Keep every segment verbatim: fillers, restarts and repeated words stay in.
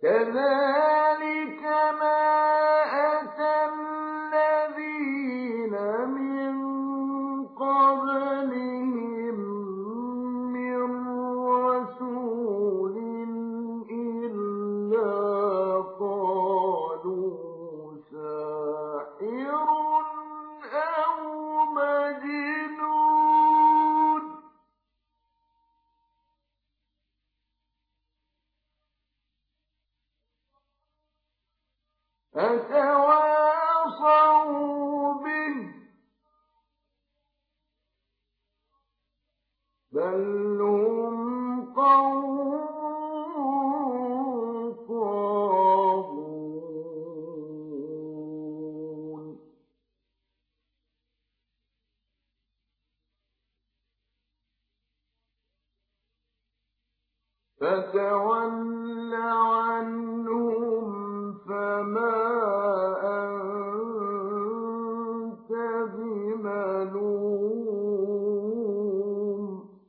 كذلك ما أتى الذين من قبلهم من رسول إلا قالوا ساحر أو مجنون أتواصوا به بل هم قوم طاغون فتول عنهم فما أنت بملوم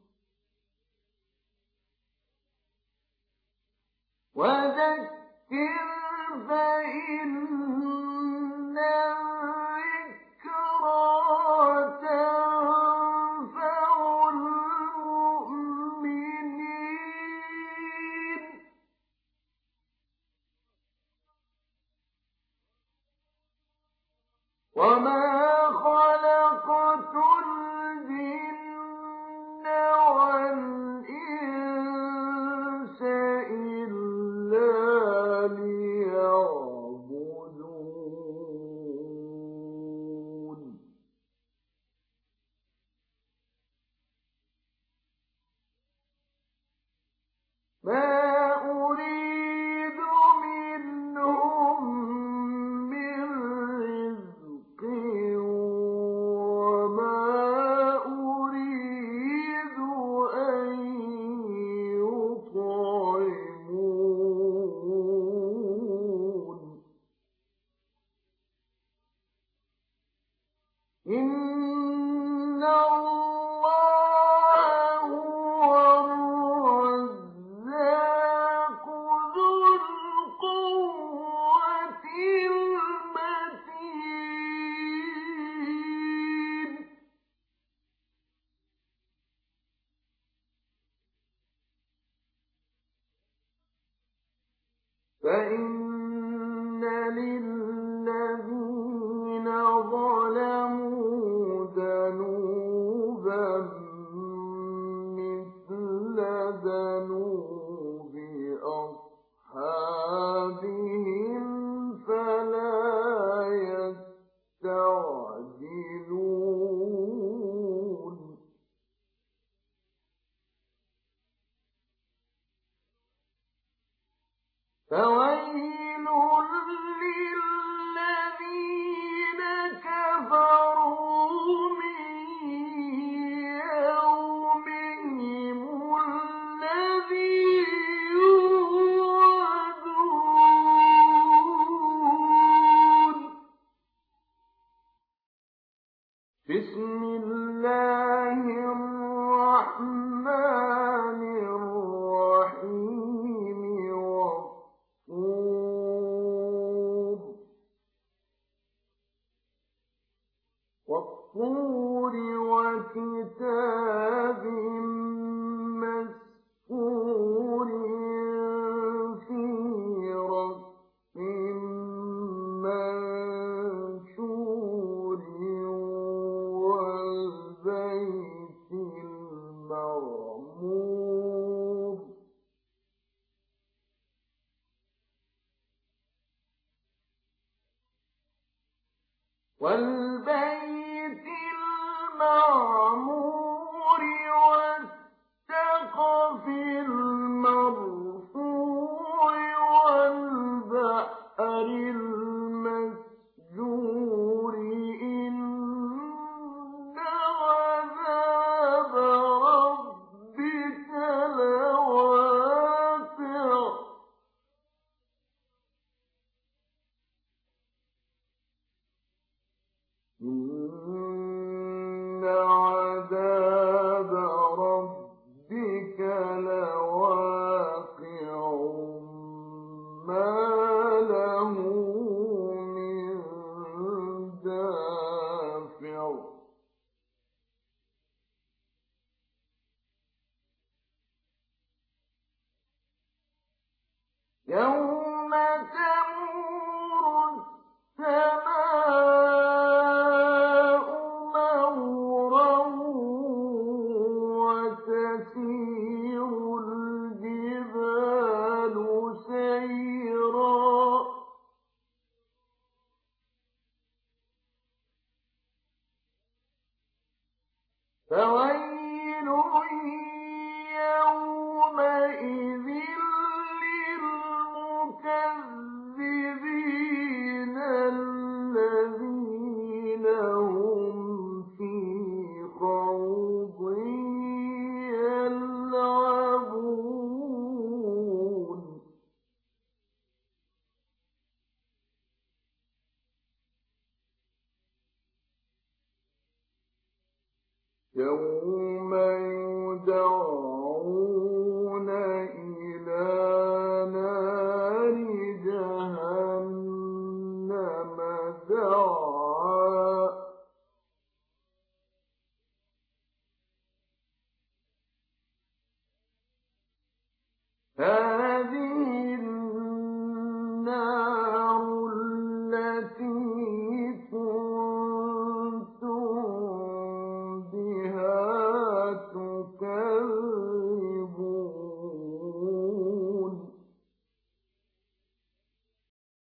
وذكر فإن الذكرى تنفع المؤمنين وما خلقت الجن والإنس إلا ليعبدون ما أريد منهم من رزق وما أريد أن يطعمون إن الله هو الرزاق ذو القوة المتين فإن للذين ظلموا ذنوبا مثل ذنوب أصحابهم فلا يستعجلون فويل للذين كفروا من يومهم الذي يوعدون بسم الله الرحمن الرحيم والطور والطور وكتاب مسكور في رق منشور والبيت المعمور والبيت المعمور والسقف المرفوع والبحر المسجور إن عذاب ربك لواقع يوم تمور السماء مورا وتسير الجبال سيرا فويل يومئذ للمكذبين الذين هم في خوض يلعبون يوم